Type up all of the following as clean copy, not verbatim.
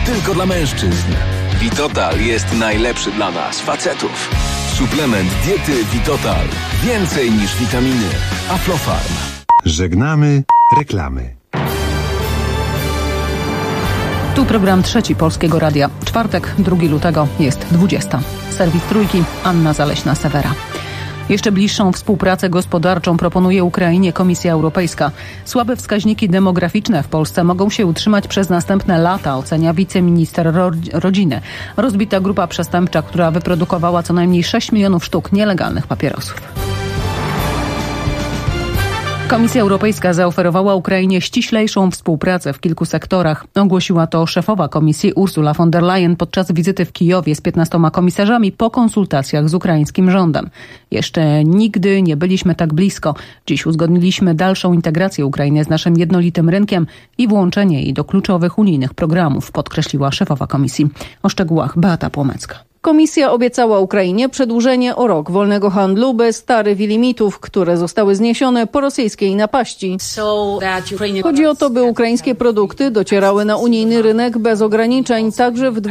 tylko dla mężczyzn. Vitotal jest najlepszy dla nas, facetów. Suplement diety Vitotal. Więcej niż witaminy. Aflofarm. Żegnamy reklamy. Tu program Trzeci Polskiego Radia. Czwartek, 2 lutego, jest 20. Serwis Trójki, Anna Zaleśna-Sewera. Jeszcze bliższą współpracę gospodarczą proponuje Ukrainie Komisja Europejska. Słabe wskaźniki demograficzne w Polsce mogą się utrzymać przez następne lata, ocenia wiceminister rodziny. Rozbita grupa przestępcza, która wyprodukowała co najmniej 6 milionów sztuk nielegalnych papierosów. Komisja Europejska zaoferowała Ukrainie ściślejszą współpracę w kilku sektorach. Ogłosiła to szefowa komisji Ursula von der Leyen podczas wizyty w Kijowie z 15 komisarzami po konsultacjach z ukraińskim rządem. Jeszcze nigdy nie byliśmy tak blisko. Dziś uzgodniliśmy dalszą integrację Ukrainy z naszym jednolitym rynkiem i włączenie jej do kluczowych unijnych programów, podkreśliła szefowa komisji. O szczegółach Beata Płomecka. Komisja obiecała Ukrainie przedłużenie o rok wolnego handlu bez taryf i limitów, które zostały zniesione po rosyjskiej napaści. Chodzi o to, by ukraińskie produkty docierały na unijny rynek bez ograniczeń także w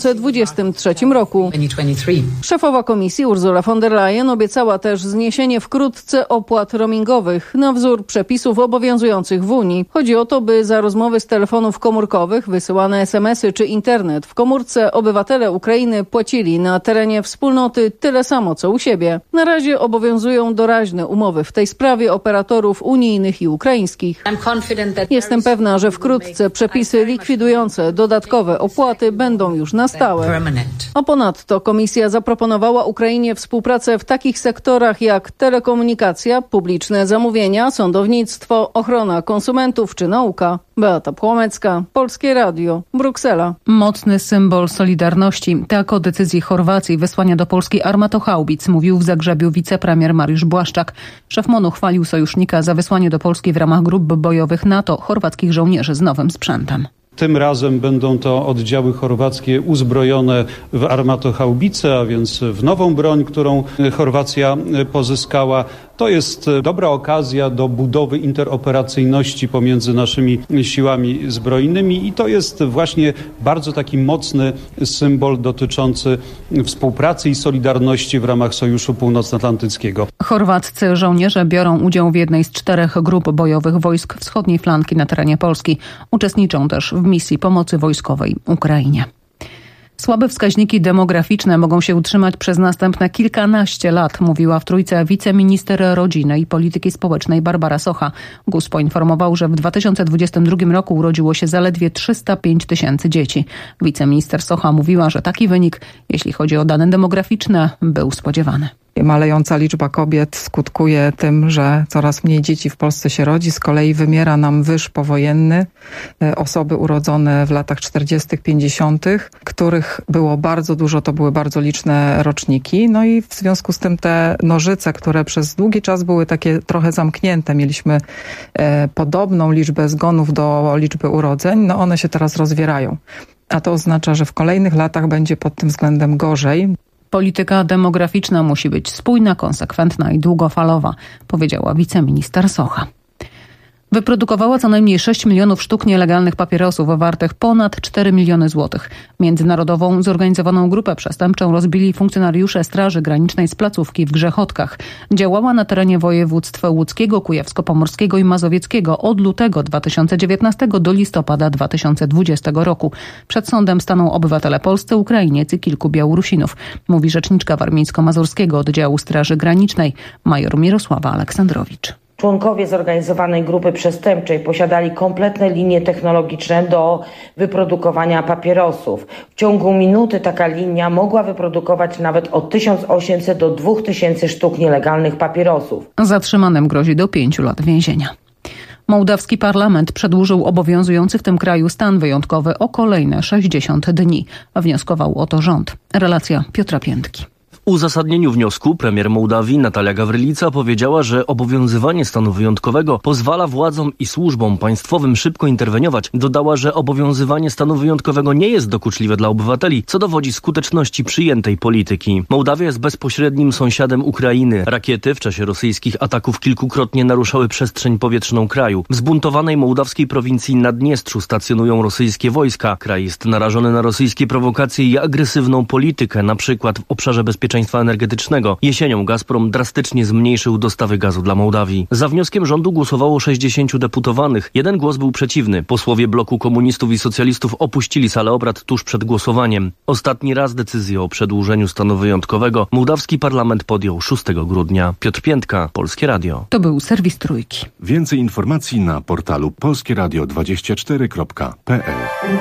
2023 roku. Szefowa komisji Ursula von der Leyen obiecała też zniesienie wkrótce opłat roamingowych na wzór przepisów obowiązujących w Unii. Chodzi o to, by za rozmowy z telefonów komórkowych, wysyłane SMS-y czy internet w komórce obywatele Ukrainy płacili na terenie wspólnoty tyle samo, co u siebie. Na razie obowiązują doraźne umowy w tej sprawie operatorów unijnych i ukraińskich. Jestem pewna, że wkrótce przepisy likwidujące dodatkowe opłaty będą już na stałe. A ponadto komisja zaproponowała Ukrainie współpracę w takich sektorach jak telekomunikacja, publiczne zamówienia, sądownictwo, ochrona konsumentów czy nauka. Beata Płomecka, Polskie Radio, Bruksela. Mocny symbol solidarności. Tak o decyzji Chorwacji wysłania do Polski armatochaubic mówił w Zagrzebiu wicepremier Mariusz Błaszczak. Szef MON uchwalił sojusznika za wysłanie do Polski w ramach grup bojowych NATO chorwackich żołnierzy z nowym sprzętem. Tym razem będą to oddziały chorwackie uzbrojone w armatochaubice, a więc w nową broń, którą Chorwacja pozyskała. To jest dobra okazja do budowy interoperacyjności pomiędzy naszymi siłami zbrojnymi i to jest właśnie bardzo taki mocny symbol dotyczący współpracy i solidarności w ramach Sojuszu Północnoatlantyckiego. Chorwaccy żołnierze biorą udział w jednej z 4 grup bojowych wojsk wschodniej flanki na terenie Polski. Uczestniczą też w misji pomocy wojskowej Ukrainie. Słabe wskaźniki demograficzne mogą się utrzymać przez następne kilkanaście lat, mówiła w Trójce wiceminister rodziny i polityki społecznej Barbara Socha. GUS poinformował, że w 2022 roku urodziło się zaledwie 305 tysięcy dzieci. Wiceminister Socha mówiła, że taki wynik, jeśli chodzi o dane demograficzne, był spodziewany. Malejąca liczba kobiet skutkuje tym, że coraz mniej dzieci w Polsce się rodzi. Z kolei wymiera nam wyż powojenny. Osoby urodzone w latach 40., 50., których było bardzo dużo, to były bardzo liczne roczniki. No i w związku z tym te nożyce, które przez długi czas były takie trochę zamknięte, mieliśmy podobną liczbę zgonów do liczby urodzeń, no one się teraz rozwierają. A to oznacza, że w kolejnych latach będzie pod tym względem gorzej. Polityka demograficzna musi być spójna, konsekwentna i długofalowa, powiedziała wiceminister Socha. Wyprodukowała co najmniej 6 milionów sztuk nielegalnych papierosów wartych ponad 4 miliony złotych. Międzynarodową zorganizowaną grupę przestępczą rozbili funkcjonariusze Straży Granicznej z placówki w Grzechotkach. Działała na terenie województw łódzkiego, kujawsko-pomorskiego i mazowieckiego od lutego 2019 do listopada 2020 roku. Przed sądem staną obywatele polscy, Ukrainiec i kilku Białorusinów, mówi rzeczniczka warmińsko-mazurskiego oddziału Straży Granicznej major Mirosława Aleksandrowicz. Członkowie zorganizowanej grupy przestępczej posiadali kompletne linie technologiczne do wyprodukowania papierosów. W ciągu minuty taka linia mogła wyprodukować nawet od 1800 do 2000 sztuk nielegalnych papierosów. Zatrzymanym grozi do 5 lat więzienia. Mołdawski parlament przedłużył obowiązujący w tym kraju stan wyjątkowy o kolejne 60 dni. Wnioskował o to rząd. Relacja Piotra Piętki. W uzasadnieniu wniosku premier Mołdawii Natalia Gawrylica powiedziała, że obowiązywanie stanu wyjątkowego pozwala władzom i służbom państwowym szybko interweniować. Dodała, że obowiązywanie stanu wyjątkowego nie jest dokuczliwe dla obywateli, co dowodzi skuteczności przyjętej polityki. Mołdawia jest bezpośrednim sąsiadem Ukrainy. Rakiety w czasie rosyjskich ataków kilkukrotnie naruszały przestrzeń powietrzną kraju. W zbuntowanej mołdawskiej prowincji Naddniestrzu stacjonują rosyjskie wojska. Kraj jest narażony na rosyjskie prowokacje i agresywną politykę, na przykład w obszarze bezpieczeństwa energetycznego. Jesienią Gazprom drastycznie zmniejszył dostawy gazu dla Mołdawii. Za wnioskiem rządu głosowało 60 deputowanych. Jeden głos był przeciwny. Posłowie bloku komunistów i socjalistów opuścili salę obrad tuż przed głosowaniem. Ostatni raz decyzję o przedłużeniu stanu wyjątkowego mołdawski parlament podjął 6 grudnia. Piotr Piętka, Polskie Radio. To był serwis Trójki. Więcej informacji na portalu polskieradio24.pl.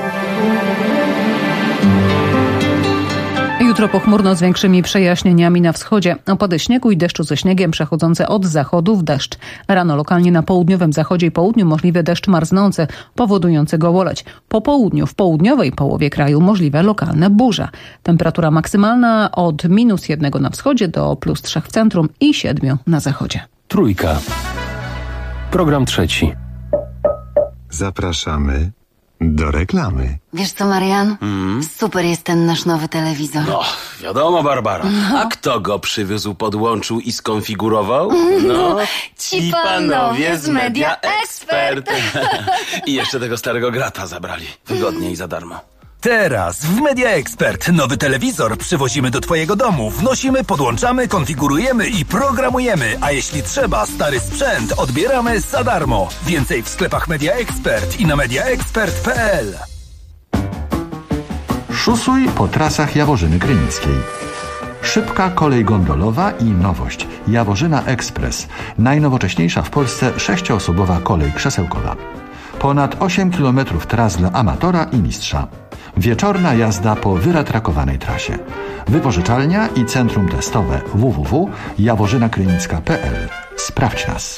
Jutro pochmurno z większymi przejaśnieniami na wschodzie. Opady śniegu i deszczu ze śniegiem przechodzące od zachodu w deszcz. Rano lokalnie na południowym zachodzie i południu możliwy deszcz marznący, powodujący gołoleć. Po południu w południowej połowie kraju możliwe lokalne burze. Temperatura maksymalna od -1 na wschodzie do +3 w centrum i 7 na zachodzie. Trójka. Program trzeci. Zapraszamy do reklamy. Wiesz co, Marian? Super jest ten nasz nowy telewizor. No, wiadomo, Barbara. A kto go przywiózł, podłączył i skonfigurował? No, ci panowie z Media Expert. I jeszcze tego starego grata zabrali. Wygodnie i za darmo. Teraz w Media Expert nowy telewizor przywozimy do Twojego domu, wnosimy, podłączamy, konfigurujemy i programujemy, a jeśli trzeba stary sprzęt odbieramy za darmo. Więcej w sklepach Media Expert i na mediaexpert.pl. Szusuj po trasach Jaworzyny Krynickiej. Szybka kolej gondolowa i nowość. Jaworzyna Express. Najnowocześniejsza w Polsce 6-osobowa kolej krzesełkowa. Ponad 8 km tras dla amatora i mistrza. Wieczorna jazda po wyratrakowanej trasie. Wypożyczalnia i centrum testowe www.jaworzynakrynicka.pl. Sprawdź nas.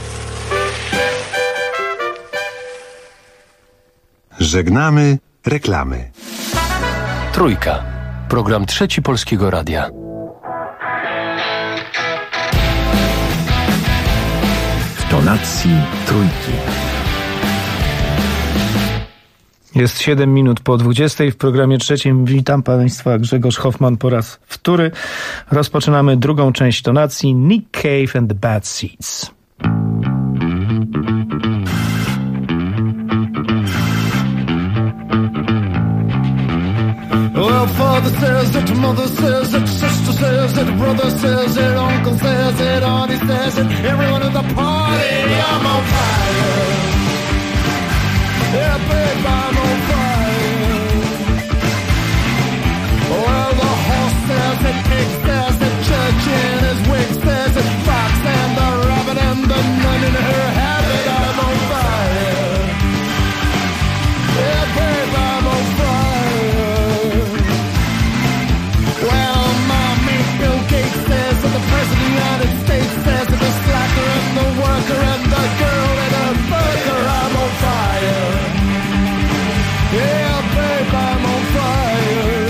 Żegnamy reklamy. Trójka. Program trzeci Polskiego Radia. W tonacji trójki. Jest 7 minut po 20. W programie trzecim witam Państwa, Grzegorz Hoffman po raz wtóry. Rozpoczynamy drugą część tonacji Nick Cave and the Bad Seeds. Well, father says it, mother says it, sister says it, brother says it, uncle says it, auntie says it, everyone at the party, I'm on fire. Yeah, babe, I'm on fire. Well, the horse says it, pig says it, church in his wig says it, fox and the rabbit and the nun in her habit, I'm on fire. Yeah, babe, I'm on fire. Well, mommy, Bill Gates says that the president of the United States says that the slacker and the worker and the girl and the burger, I'm on fire. Yeah, babe, I'm on fire.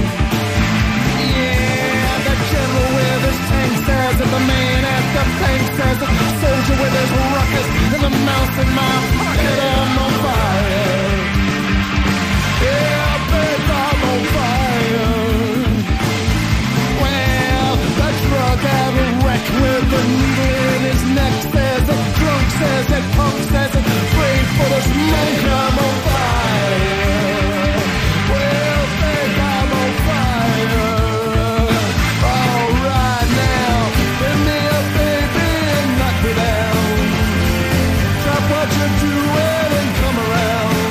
Yeah, the general with his tank says that the man at the bank says that the soldier with his ruckus and the mouse in my pocket, I'm on fire. Yeah, babe, I'm on fire. Well, the drug addict wreck with the needle in his neck says that drunk says that punk says that brave for the smoke, I'm on fire. Well, babe, I'm on fire. All right now, bend me up, baby, and knock me down. Stop what you're doing and come around.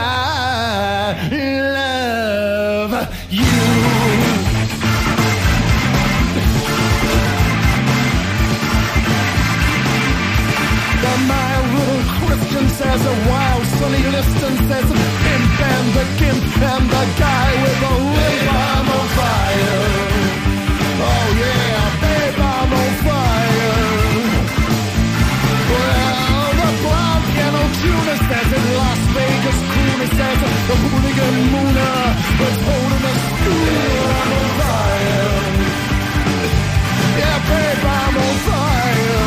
I love you. The mild little Christian says a wild Sonny Liston says a pimp and the gimp and the guy with the limp. I'm on fire. Oh yeah, babe, I'm on fire. Well, the blonde piano tuner says it, Las Vegas crooner says it, the hooligan mooner was holding a spoon. I'm on fire. Yeah, babe, I'm on fire.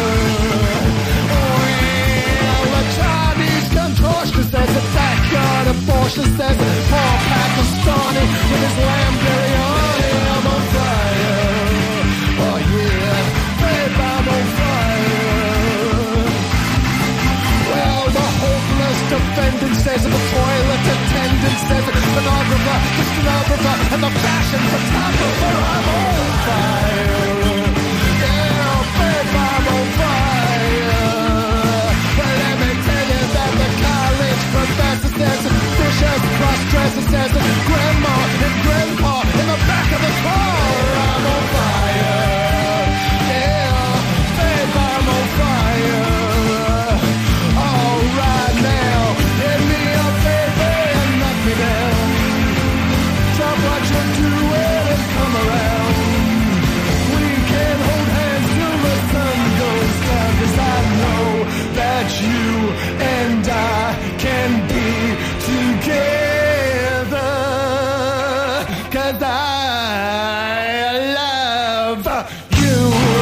Says a backyard abortion says Paul Pakistani with his lamb biryani. I'm on fire. Oh yeah, babe, I'm on fire. Well, the hopeless defendant says it, the toilet attendant says it, pornographer, the stenographer, and the fashion photographer. I'm on fire. Yeah, babe, I'm on fire. But let me tell you that the professor says it, Bishop cross-dresser says it, Grandma and Grandpa in the back of the car. I'm on fire. Yeah, babe, I'm on fire. All right now, hit me up, baby, and knock me down. Stop what you're doing and come around. We can hold hands till the sun goes down, 'cause I know that you and I can be together, 'cause I love you.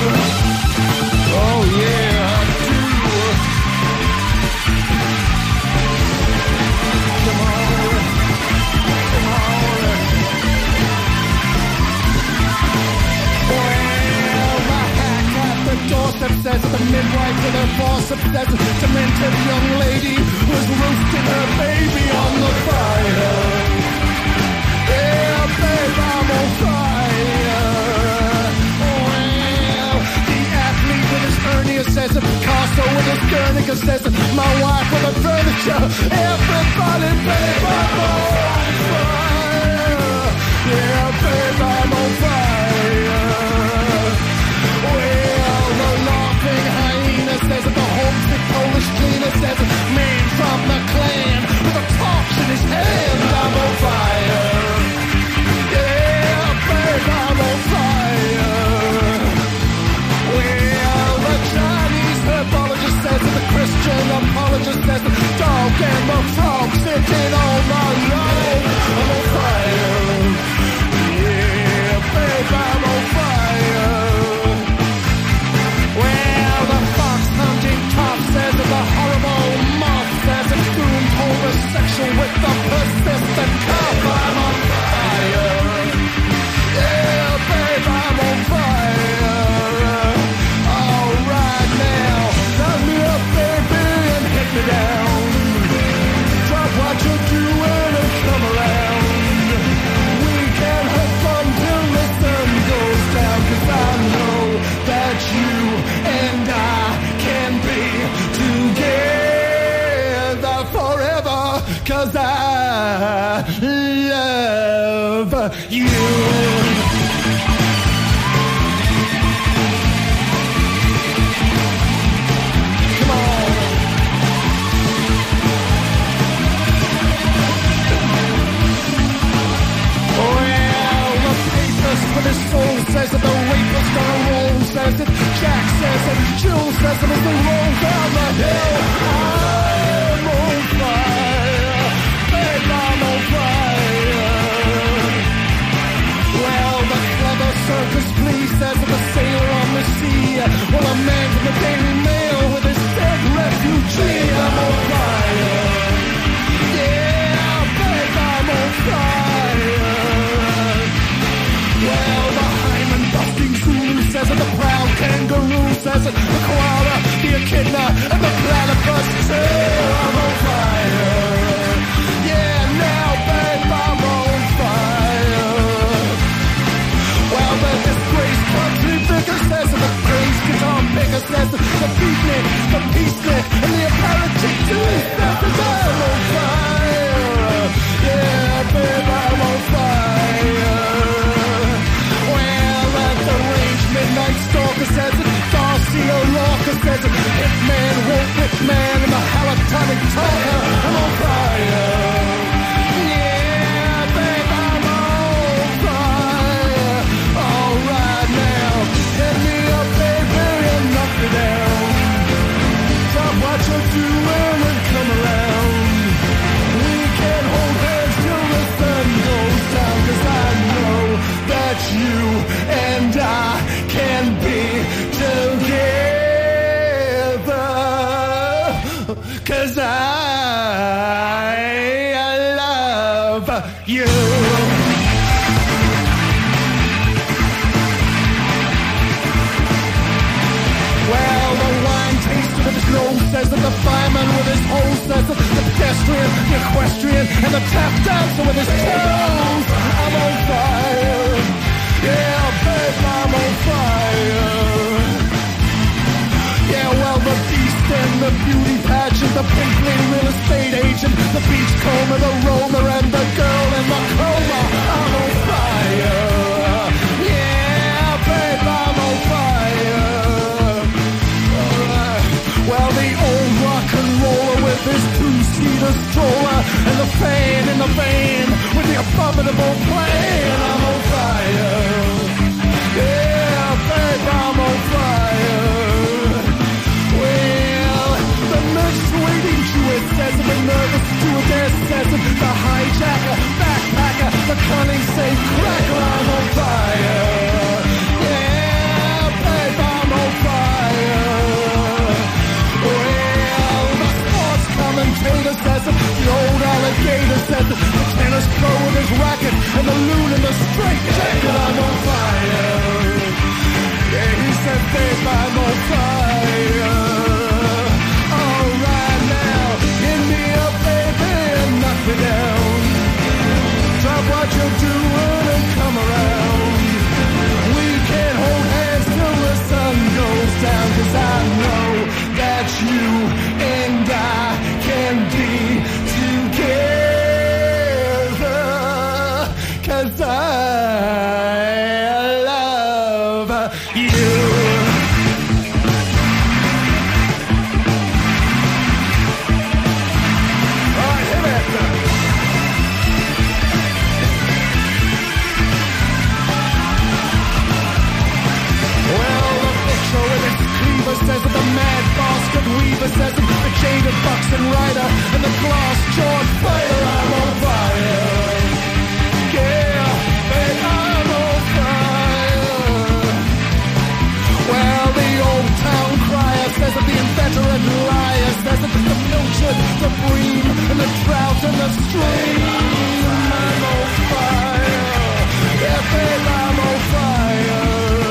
Oh yeah, I do. Come on, come on. Well, the hack at the doorstep says the midwife with her forceps says the demented young lady was roasting her baby on the fire. Yeah, babe, I'm on fire. Well, the athlete with his hernia says it, Picasso with his Guernica says it, my wife with her furniture. Everybody, babe, I'm on fire. Yeah, babe, I'm on fire. Well, the laughing hyena says it, the homesick Polish cleaner says it, man from the clan with a torch in his hand. I'm on fire. Yeah, babe, I'm on fire. Well, the Chinese herbologist says it, the Christian apologist says it, dog and the frog sitting on my lawn. I'm on fire. Yeah, babe, I'm on fire. Well, the fox hunting top says it, the horrible moth says it, doomed homosexual with the persistent cough. I'm on fire. Yeah, babe, I'm on fire. All right now, turn me up, baby, and hit me down. Drop what you're doing and come around. We can have fun till the sun goes down, 'cause I know that you and I can be together forever, 'cause I love you. Come on. Well, the papist with his soul says that the rapist gonna roll says it, Jack says it, Jill says it as they roll down the hill. I'm on fire, babe, I'm on fire. Well, the clever circus police says that the sailor on the sea, well, a man from the Daily Mail with his dead refugee. I'm on fire. Yeah, babe, I'm on fire. Well, the hymen busting Zulu says it, the proud kangaroo says it, the koala, the echidna, and the platypus too. I'm on fire. Yeah, now, babe, I'm on fire. Well, the disgraced country vicar says it, the crazed guitar picker says it, the beatnik, the peacenik, and the apparatchik too says it. I'm on fire. you. Well, the wine taster with his nose says that the fireman with his hose says that the pedestrian, the equestrian, and the tap dancer with his toes. I'm on fire. Yeah, babe, I'm on fire. Yeah, well, the beast and the beauty pageant, the pink lady real estate agent, the beachcomber, the roller, and the girl in the coma. I'm on fire. Yeah, babe, I'm on fire. Well, the old rock and roller with his two-seater stroller and the fan in the van with the abominable plan. I'm on fire. Yeah, babe, I'm on fire. Well, the nurse waiting Jewess says it, the nervous stewardess says it, the hijacker, backpacker, the cunning safe cracker. I'm on fire. Yeah, babe, I'm on fire. Commentator says it, the old alligator says it, the tennis pro with his racket, and the loon in the straight jacket. I'm on fire. Yeah, he said, babe, I'm on fire. All right now, give me a baby and knock me down. Drop what you're doing and come around. We can hold hands till the sun goes down, 'cause I know that you and I can be together, 'cause I love you. All right, hit it. Well, the picture with its cleaver says that the mad bastard weaver says that the jaded buxton rider and the glass-jawed fighter. I'm on fire. Yeah, babe, I'm on fire. Well, the old town crier says that the inveterate liar says that the pilchard, the bream, and the drought and the stream. I'm on fire. Yeah, babe, I'm on fire.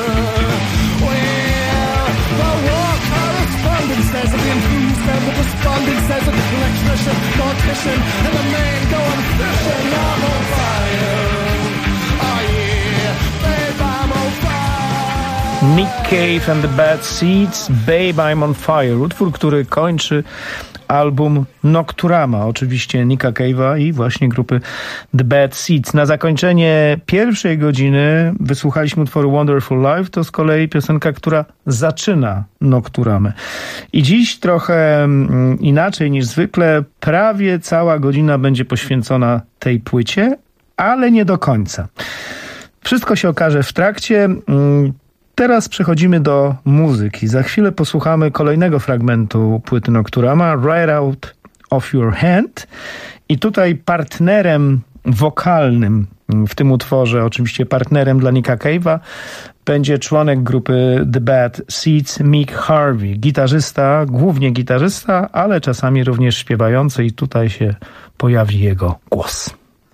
Well, the war correspondent says that the enthused and the despondent says that the electrician, mortician, and the man going fishing. I'm on fire. Oh yeah, babe, I'm on fire. Nick Cave and the Bad Seeds, Babe, I'm on Fire. Utwór, który kończy album Nocturama, oczywiście Nicka Cave'a i właśnie grupy The Bad Seeds. Na zakończenie pierwszej godziny wysłuchaliśmy utworu Wonderful Life, to z kolei piosenka, która zaczyna Nocturamę. I dziś trochę inaczej niż zwykle, prawie cała godzina będzie poświęcona tej płycie, ale nie do końca. Wszystko się okaże w trakcie. Teraz przechodzimy do muzyki. Za chwilę posłuchamy kolejnego fragmentu płyty Nocturama, Right Out of Your Hand. I tutaj partnerem wokalnym w tym utworze, oczywiście partnerem dla Nicka Cave'a, będzie członek grupy The Bad Seeds, Mick Harvey. Gitarzysta, głównie gitarzysta, ale czasami również śpiewający i tutaj się pojawi jego głos.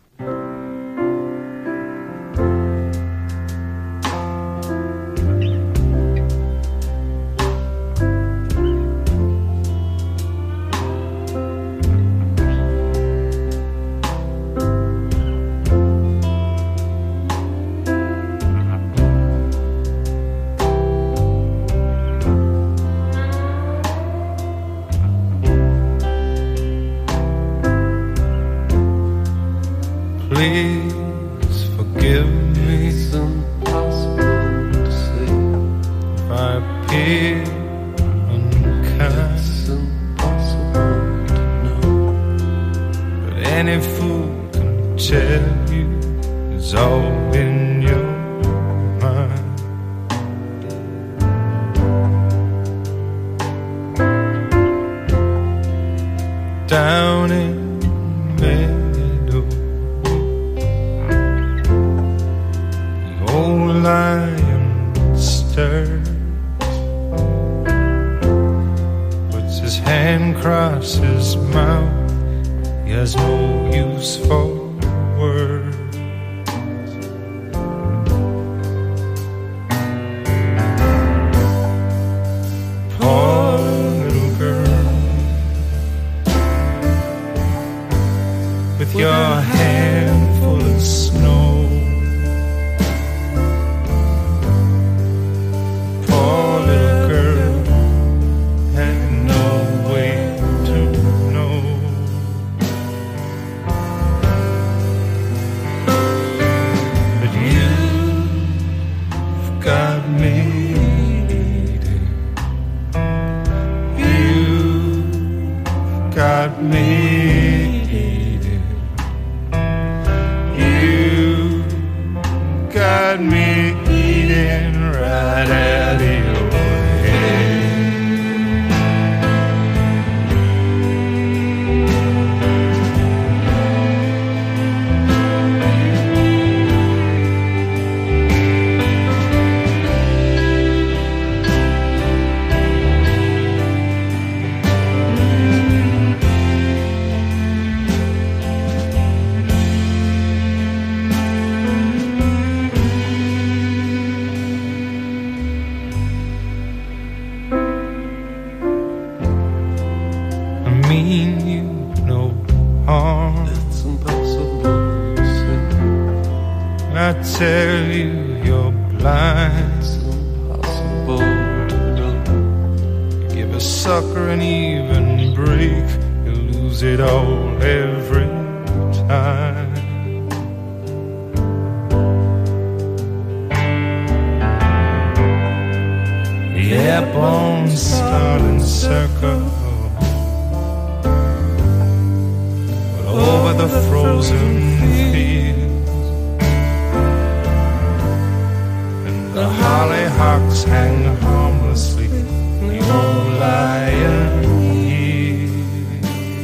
Please forgive me. It's impossible to say if I appear unkind. It's impossible to know, but any fool can tell you it's all in your mind. Down in lion stirs, puts his hand across his mouth. He has no use for words. a handful of snow. Poor little girl had no way to know. But you've got me. Got me eating. You got me eating right out of your head. I tell you you're blind. It's impossible to know. You give a sucker an even break, you lose it all every time. The airborne starting circle over the frozen field. The hollyhocks hang harmlessly, the old lion here.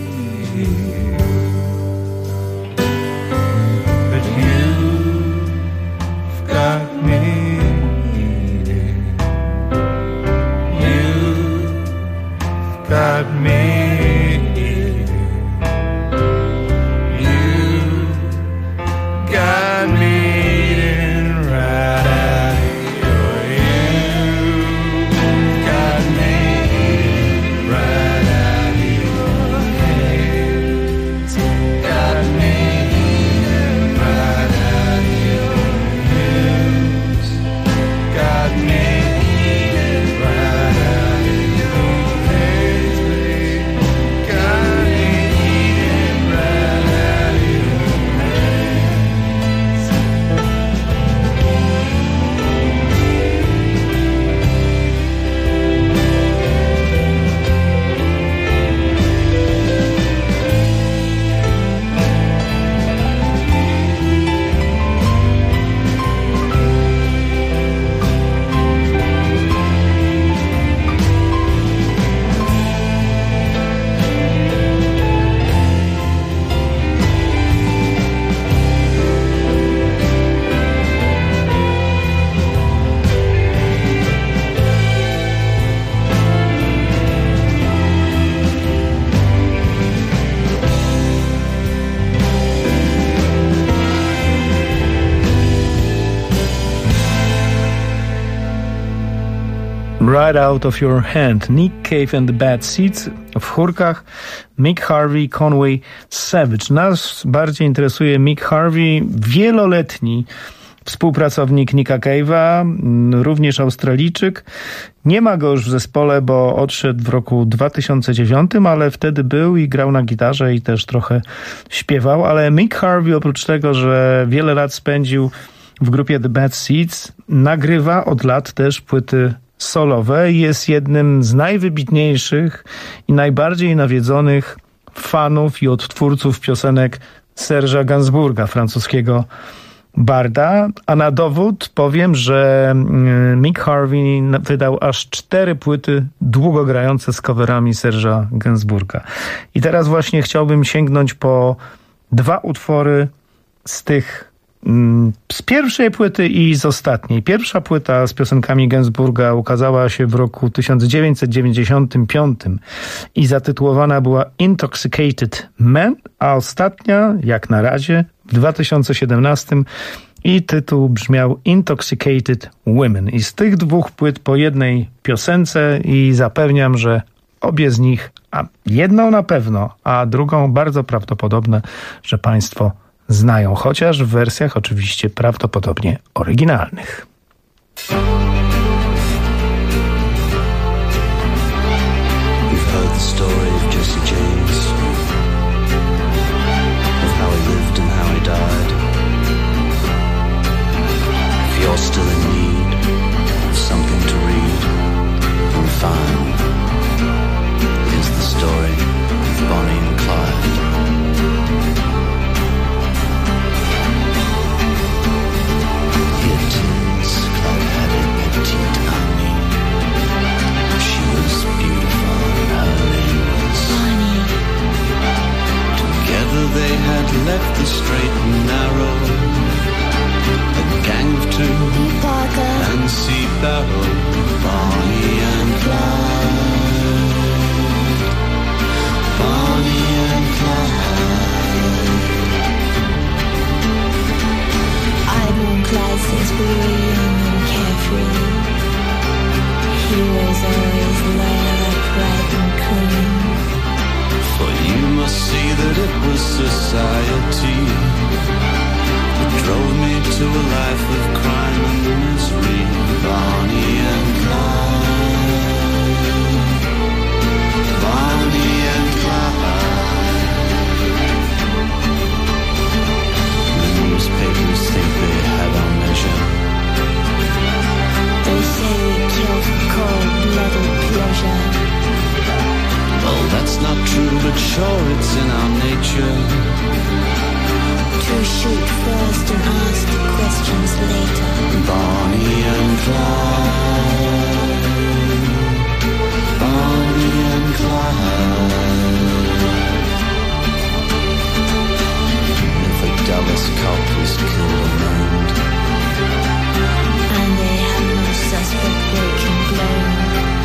But you've got me eating. You've got me eating. You've got me eating right out. Right Out of Your Hand, Nick Cave and the Bad Seeds, w chórkach Mick Harvey, Conway, Savage. Nas bardziej interesuje Mick Harvey, wieloletni współpracownik Nicka Cave'a, również Australijczyk. Nie ma go już w zespole, bo odszedł w roku 2009, ale wtedy był i grał na gitarze i też trochę śpiewał. Ale Mick Harvey, oprócz tego, że wiele lat spędził w grupie The Bad Seeds, nagrywa od lat też płyty solowe i jest jednym z najwybitniejszych i najbardziej nawiedzonych fanów i odtwórców piosenek Serge'a Gainsbourga, francuskiego barda. A na dowód powiem, że Mick Harvey wydał aż 4 płyty długogrające z coverami Serge'a Gainsbourga. I teraz właśnie chciałbym sięgnąć po 2 utwory z tych z pierwszej płyty i z ostatniej. Pierwsza płyta z piosenkami Gainsbourga ukazała się w roku 1995 i zatytułowana była Intoxicated Man, a ostatnia, jak na razie, w 2017 i tytuł brzmiał Intoxicated Women. I z tych 2 płyt po jednej piosence i zapewniam, że obie z nich, a jedną na pewno, a drugą bardzo prawdopodobne, że Państwo znają, chociaż w wersjach oczywiście prawdopodobnie oryginalnych. We've heard the story of Jesse James, of how he lived and how he died. If you're still in need of something to read and find, here's the story of Bonnie and Clyde. Here twins, Clyde had a petite amie. She was beautiful, her name was Bonnie. Together they had left the straight and narrow, a gang of two, and Sea Barrow, Bonnie and Clyde. Bonnie and Clyde. I'd known Clyde since we were young and carefree. He was always loyal, upright and clean. For you must see that it was society that drove me to a life of crime and misery. Bonnie and Clyde. Bonnie and Clyde. The newspapers think they have our measure. They say we kill for cold-blooded pleasure. Well, that's not true, but sure it's in our nature to shoot first and ask questions later. Bonnie and Clyde. Bonnie and Clyde. If a Dallas cop was killed or maimed, and they have no suspect they can blame,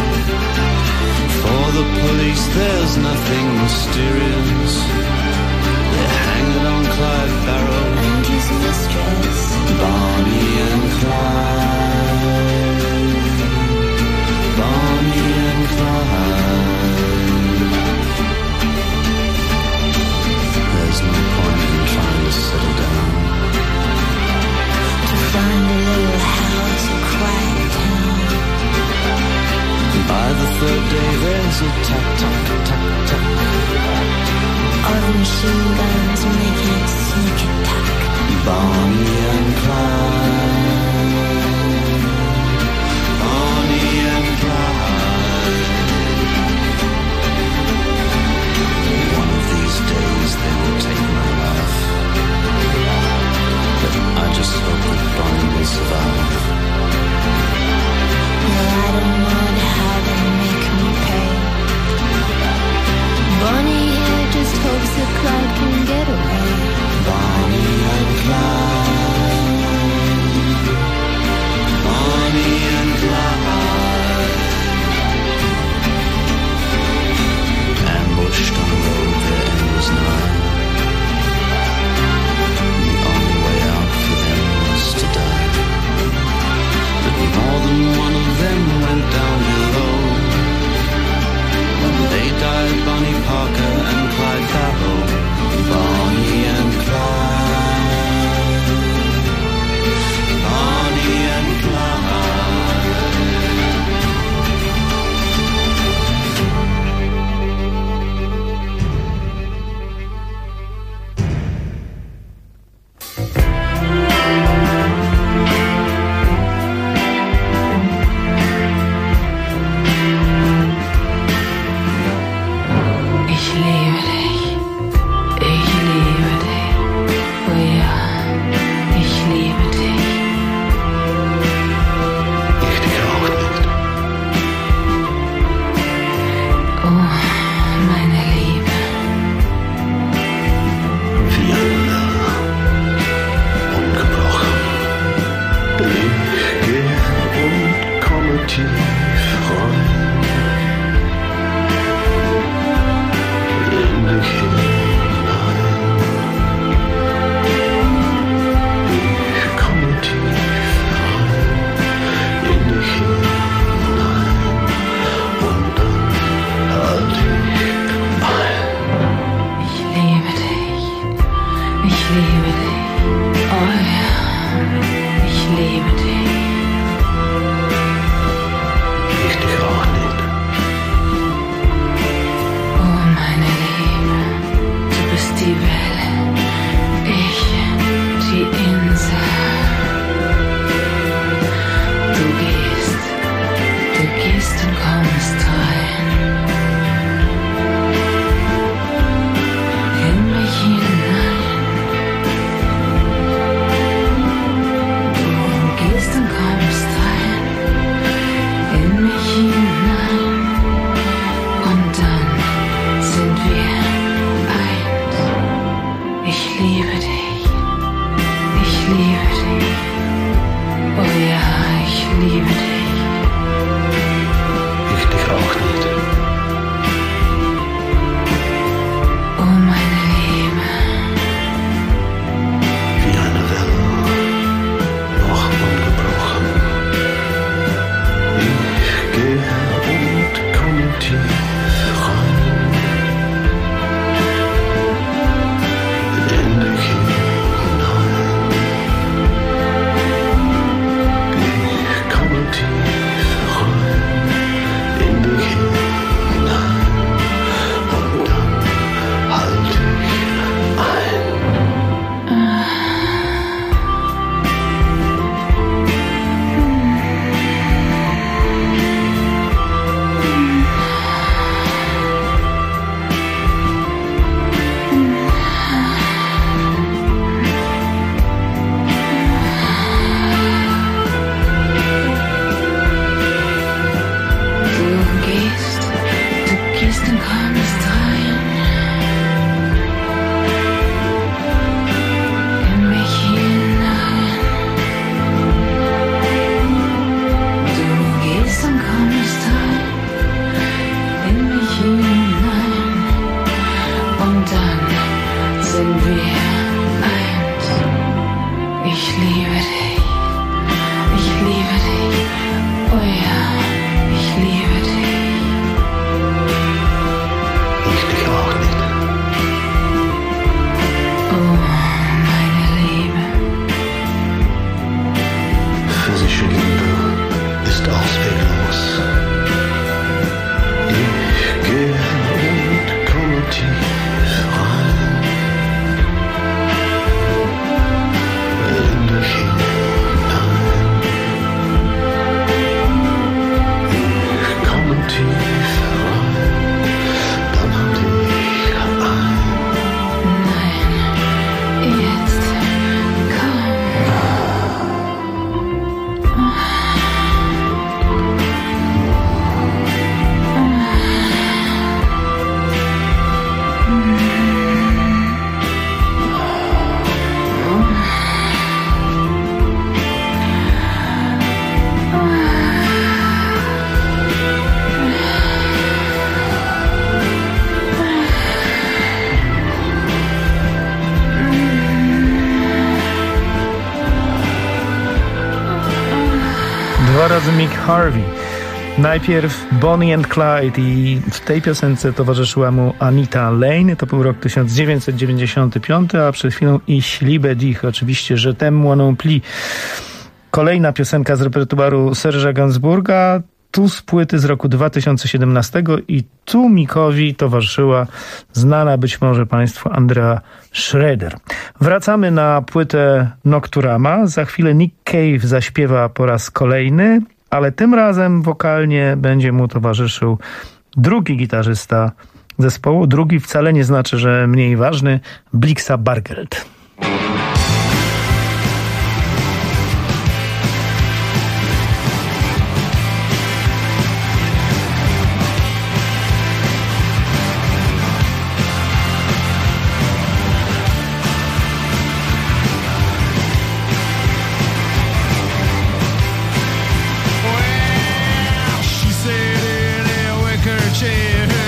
for the police there's nothing mysterious. They hang it on Clyde Barrow and his mistress, Bonnie and Clyde. Bonnie and Clyde. There's no point in trying to settle down, to find a little house, a quiet town. By the third day there's a tap, tap, tap, tap. dich. Oh ja, ich liebe dich. Ich dich auch nicht. Oh meine Liebe, du bist die Welle, ich die Insel. Du gehst und kommst rein in mich hinein. Du gehst und kommst rein in mich hinein. Und dann sind wir eins. Ich liebe dich, ich liebe dich. Oh ja, ich liebe dich. Ich dich auch nicht. Oh meine Liebe. Wie eine Welle, noch ungebrochen. Ich gehe und komme tief rein. In dich hinein. Ich komme tief rein. In dich hinein. Und dann halte ich ein. Du gehst und kommst rein in mich hinein. Du gehst und kommst rein in mich hinein. Und dann sind wir eins. Ich liebe dich, ich liebe dich. Oh ja, ich liebe dich. Ich dich auch nicht. Oh, meine Liebe. Physische Liebe ist ausweglos. Ich gehe und komme tief rein. In dich hinein. Ich komme tief rein. Dann halte ich ein. Nein, jetzt komm. Dwa razy Mick Harvey. Najpierw Bonnie and Clyde i w tej piosence towarzyszyła mu Anita Lane. To był rok 1995, a przed chwilą Ich liebe dich, oczywiście Je t'aime moi non plus. Kolejna piosenka z repertuaru Serge'a Gainsbourga, tu z płyty z roku 2017 i tu Mickowi towarzyszyła znana być może Państwu Andrea Schroeder. Wracamy na płytę Nocturama. Za chwilę Nick Cave zaśpiewa po raz kolejny, ale tym razem wokalnie będzie mu towarzyszył drugi gitarzysta zespołu. Drugi wcale nie znaczy, że mniej ważny, Blixa Bargeld.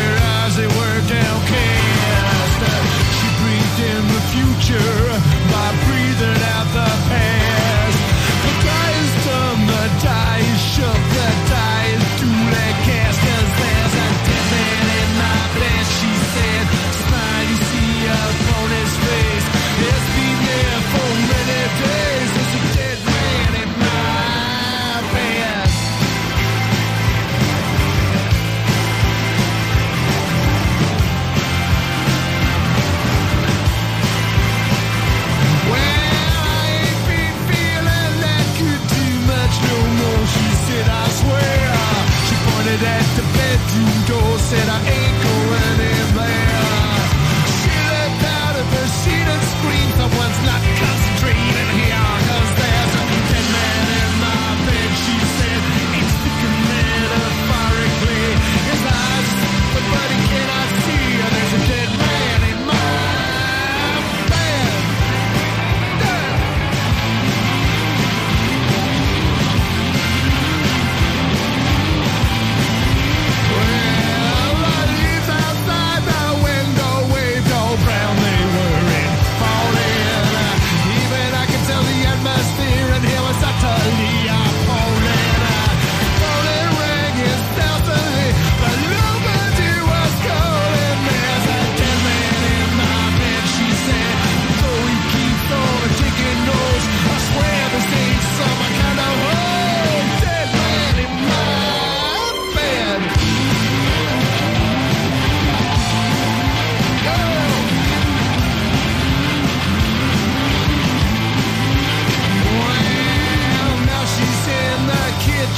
She breathed in the future by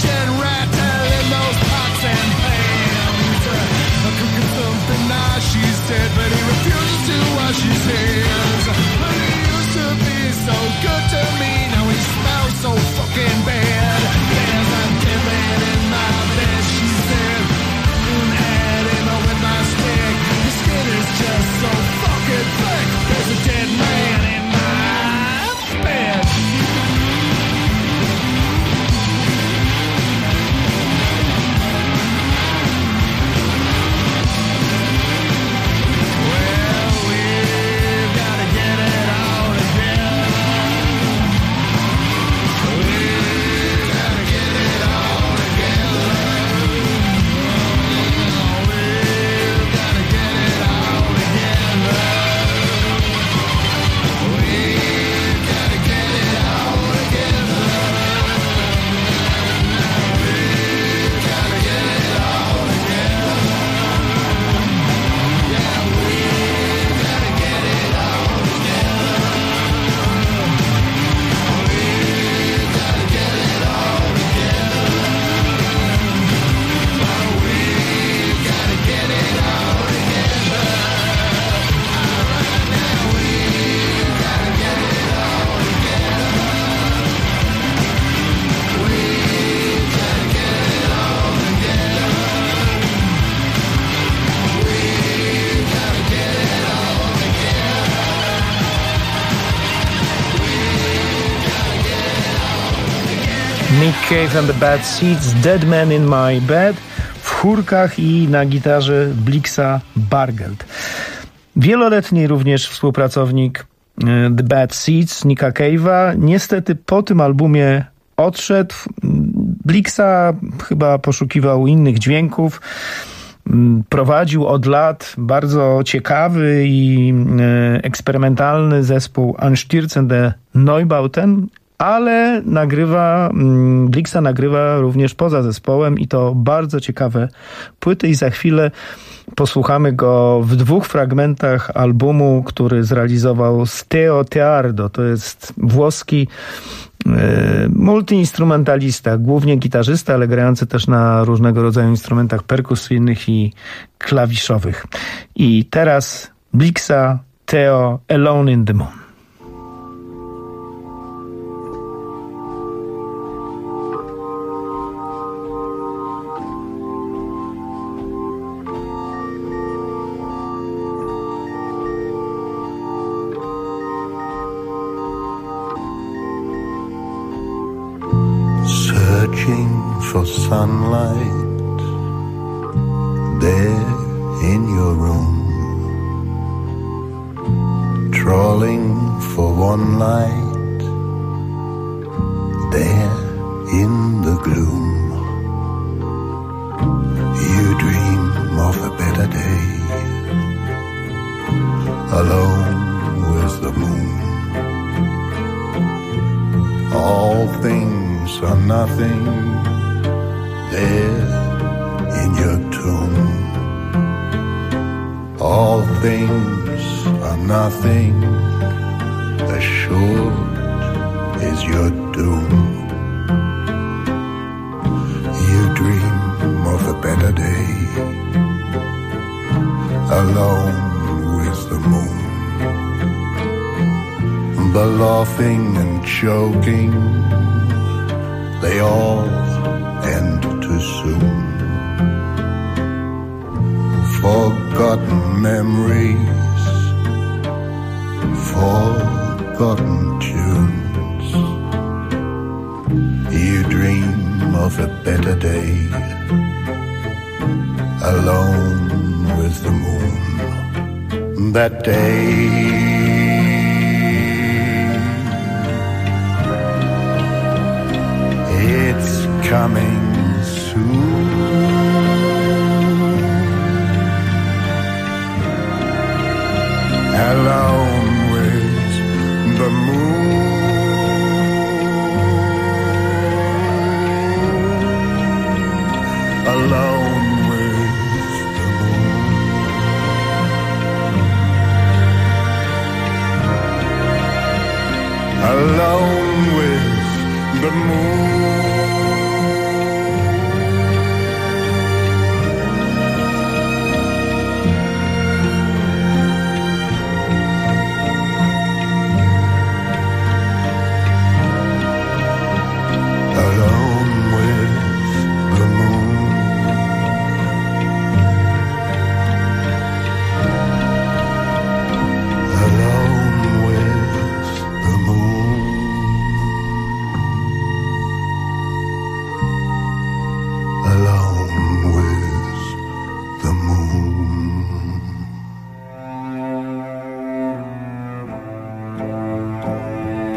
kitchen rattling those pots and pans. Cooking something nice, she said, but he refuses to wash his hands. But he used to be so good to me, now he smells so fucking bad. There's a dead man in my bed, she said, at him with my stick. His skin is just so fucking thick. There's a dead man in my bed. Nick Cave and the Bad Seeds, Dead Man in My Bed, w chórkach i na gitarze Blixa Bargeld. Wieloletni również współpracownik The Bad Seeds, Nicka Cave'a. Niestety po tym albumie odszedł. Blixa chyba poszukiwał innych dźwięków. Prowadził od lat bardzo ciekawy i eksperymentalny zespół Anstürzende Neubauten, ale Blixa nagrywa również poza zespołem i to bardzo ciekawe płyty i za chwilę posłuchamy go w 2 fragmentach albumu, który zrealizował Steo Teardo. To jest włoski multiinstrumentalista, głównie gitarzysta, ale grający też na różnego rodzaju instrumentach perkusyjnych i klawiszowych. I teraz Blixa, Teo, Alone in the Moon. Searching for sunlight there in your room, trawling for one light there in the gloom. You dream of a better day, alone with the moon. All things are nothing there in your tomb. All things are nothing, assured is your doom. You dream of a better day, alone with the moon. The laughing and joking, they all end too soon. Forgotten memories, forgotten tunes. You dream of a better day, alone with the moon. That day it's coming soon. Alone with the moon. Alone with the moon. Alone with the moon.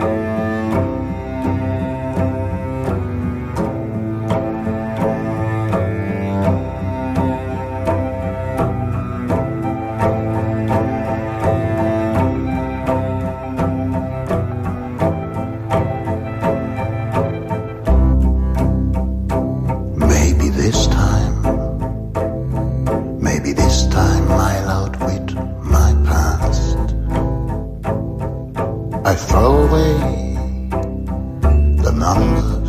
I throw away the numbers,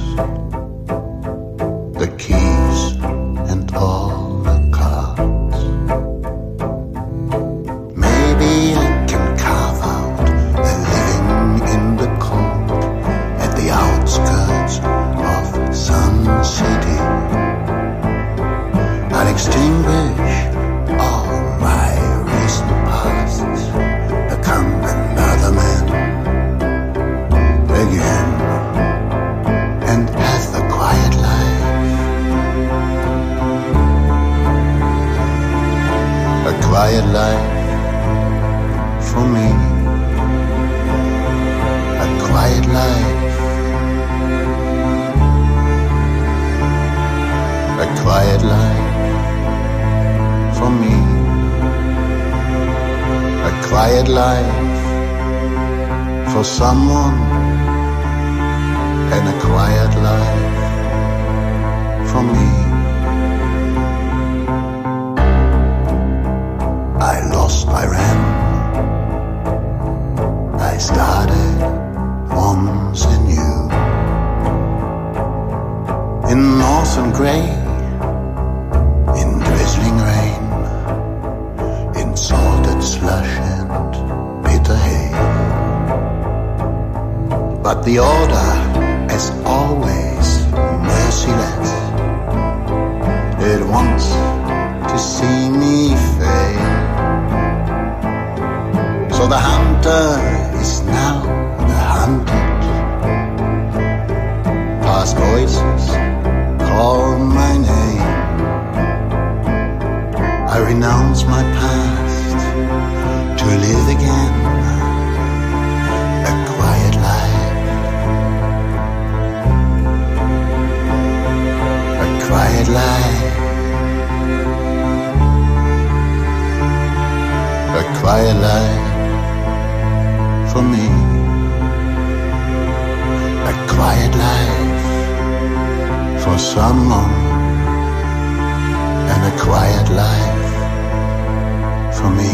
the keys, and all the cards. Maybe I can carve out a living in the cold at the outskirts of Sun City. I'll extinguish all my recent pasts, become another man again, and have the quiet life, a quiet life for me, a quiet life, a quiet life for me, a quiet life for someone, and a quiet life for me. I lost, I ran, I started once anew. In northern grey, in drizzling rain, in salted slush and bitter hay. But the order, as always, merciless, it wants to see me fail. So the hunter is now the hunted. Past voices call my name. I renounce my past to live again a quiet life. Quiet life, a quiet life for me, a quiet life for someone, and a quiet life for me.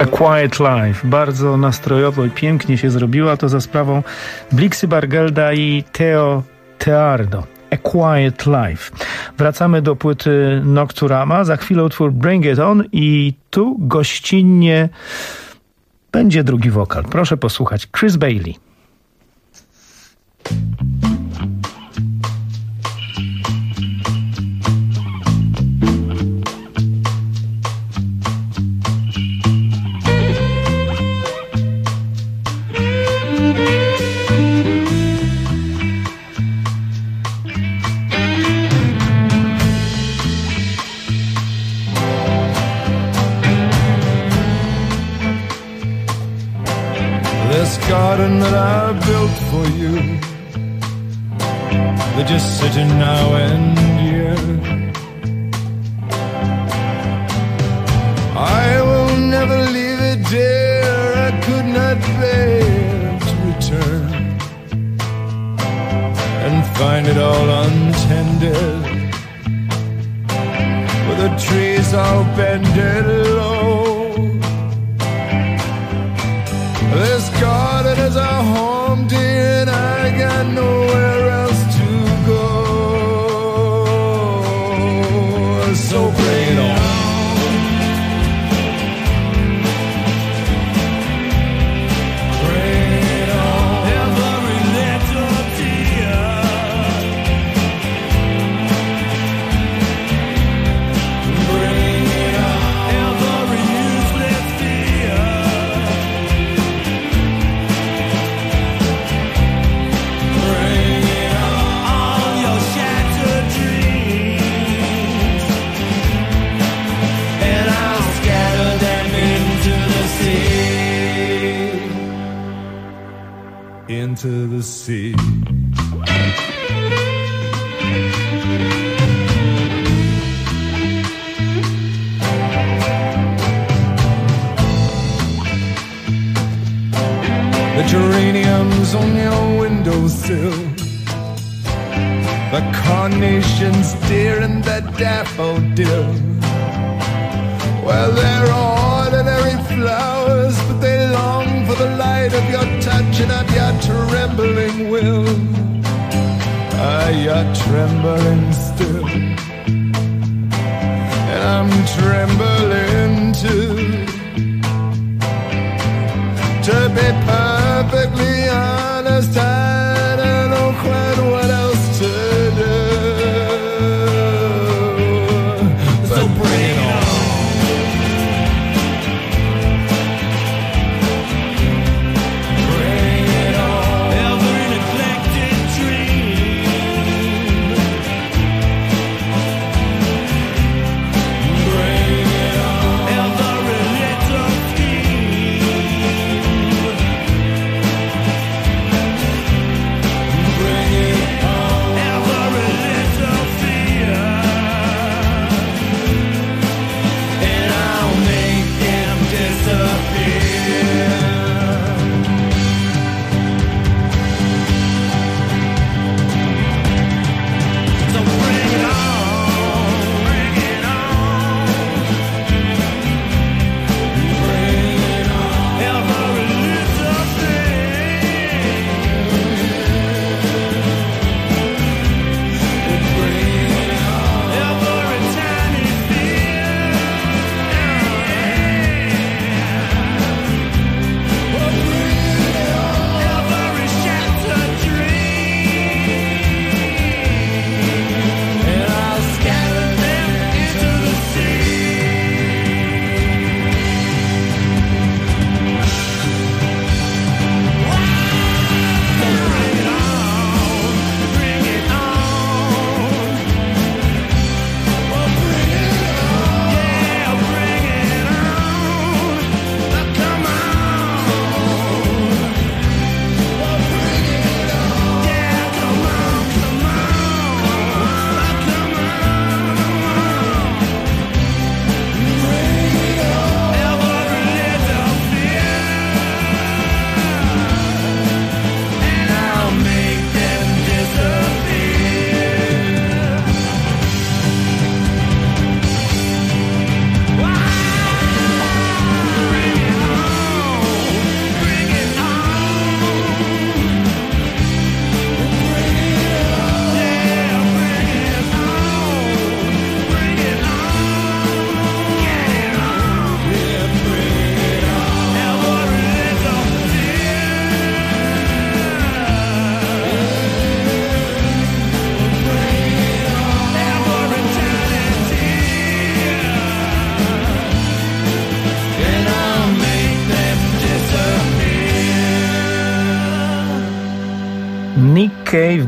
A Quiet Life. Bardzo nastrojowo i pięknie się zrobiła to za sprawą Blixy Bargelda i Theo Teardo. A Quiet Life. Wracamy do płyty Nocturama. Za chwilę utwór Bring It On i tu gościnnie będzie drugi wokal. Proszę posłuchać. Chris Bailey. Garden that I built for you, they're just sitting now and here. I will never leave it, dear. I could not bear to return and find it all untended, with the trees all bended low. This garden is a home, dear, and I got nowhere else to go. So bring it on. Bring it on. Every little tear. Bring it on. Every useless fear. Into the sea. The geraniums on your windowsill, the carnations, dear, and the daffodil. Well, they're ordinary flowers, but they long for the light of your touch and of your trembling will. Ah, you're trembling still, and I'm trembling too. To be perfectly honest, I don't know quite what else to do. So bring it on. Bring it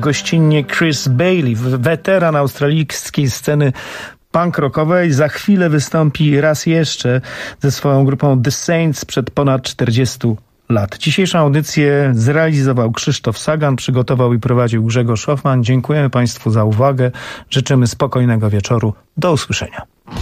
gościnnie Chris Bailey, weteran australijskiej sceny punk rockowej. Za chwilę wystąpi raz jeszcze ze swoją grupą The Saints przed ponad 40 lat. Dzisiejszą audycję zrealizował Krzysztof Sagan, przygotował i prowadził Grzegorz Hoffman. Dziękujemy Państwu za uwagę. Życzymy spokojnego wieczoru. Do usłyszenia.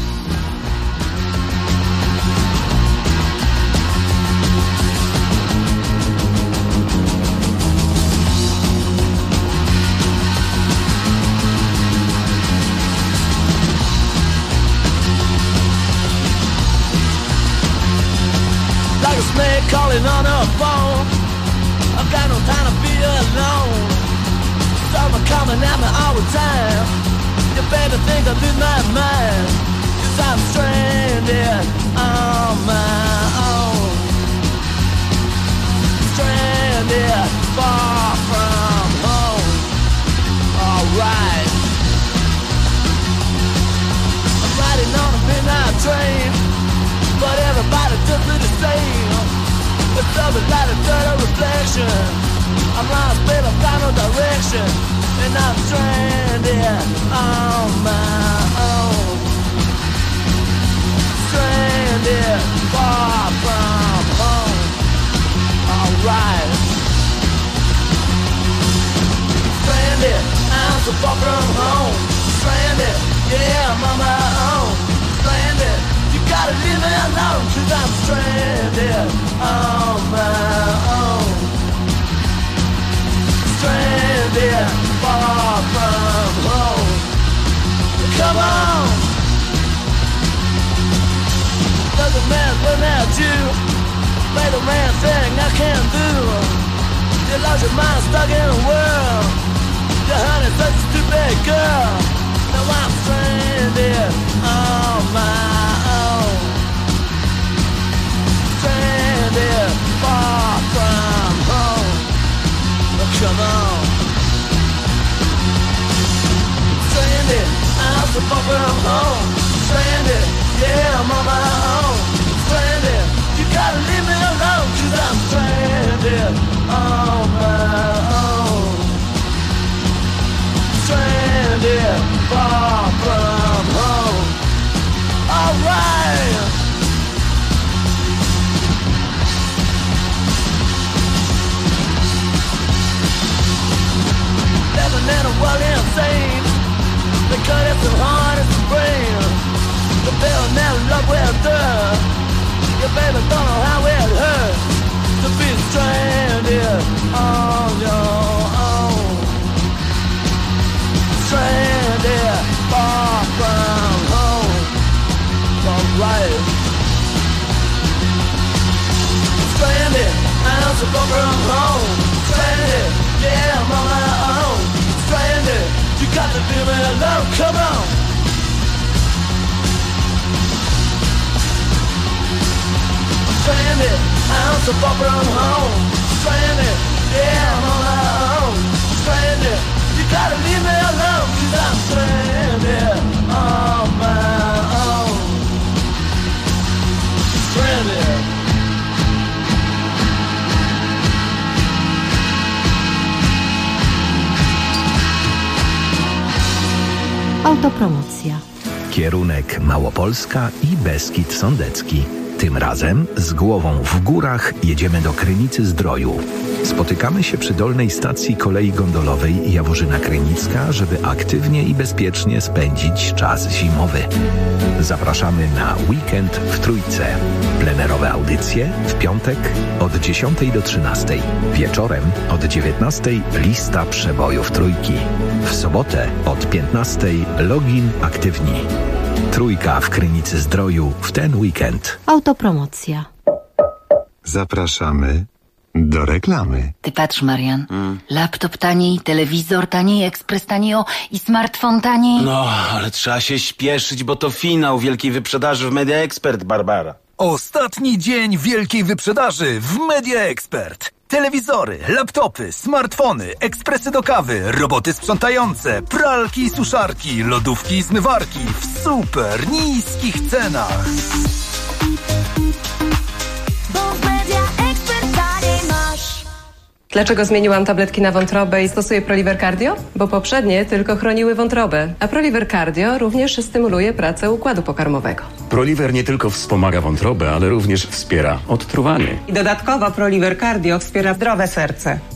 Calling on her phone, I've got no time to be alone. Someone coming at me all the time. You better think I lose my mind, 'cause I'm stranded on my own. Stranded far from home. Alright, I'm riding on a midnight train, but everybody just do the same. It's something like a dirty reflection. I'm lost, but I've got no direction, and I'm stranded on my own. Stranded far from home. Alright. Stranded, I'm so far from home. Stranded, yeah, I'm on my own. Stranded, you gotta leave me alone, 'cause I'm stranded on my own. Stranded far from home. Come on. Doesn't matter without you. Play the man thing I can't do. You lost your mind stuck in a world. Your honey's such a stupid girl. Now I'm stranded on my own. Stranded far from home. Come on. Stranded, I'm so far from home. Stranded, yeah, I'm on my own. Stranded, you gotta leave me alone, 'cause I'm stranded on my own. Stranded far from home. Alright. Living in a world insane, because it's so hard as a brain. The bill never love will do. Your baby don't know how it hurts to be stranded on your own. Stranded far from home. Alright. Stranded, I'm so far from home. Stranded, yeah, I'm on my own. Stranded, you got to leave me alone, come on. Stranded, I'm so far from home. Stranded, yeah, I'm on my own. Stranded, you got to leave me alone, 'cause I'm stranded on my own. Stranded. Autopromocja. Kierunek Małopolska i Beskid Sądecki. Tym razem z głową w górach jedziemy do Krynicy-Zdroju. Spotykamy się przy dolnej stacji kolei gondolowej Jaworzyna Krynicka, żeby aktywnie i bezpiecznie spędzić czas zimowy. Zapraszamy na weekend w Trójce. Plenerowe audycje w piątek od 10 do 13. Wieczorem od 19 lista przebojów Trójki. W sobotę od 15 login aktywni. Trójka w Krynicy-Zdroju w ten weekend. Autopromocja. Zapraszamy do reklamy. Ty patrz, Marian. Laptop taniej, telewizor taniej, ekspres taniej i smartfon taniej. No, ale trzeba się śpieszyć, bo to finał wielkiej wyprzedaży w Media Expert, Barbara. Ostatni dzień wielkiej wyprzedaży w Media Expert. Telewizory, laptopy, smartfony, ekspresy do kawy, roboty sprzątające, pralki i suszarki, lodówki i zmywarki w super niskich cenach. Dlaczego zmieniłam tabletki na wątrobę i stosuję Proliver Cardio? Bo poprzednie tylko chroniły wątrobę, a Proliver Cardio również stymuluje pracę układu pokarmowego. Proliver nie tylko wspomaga wątrobę, ale również wspiera odtruwanie. I dodatkowo Proliver Cardio wspiera zdrowe serce.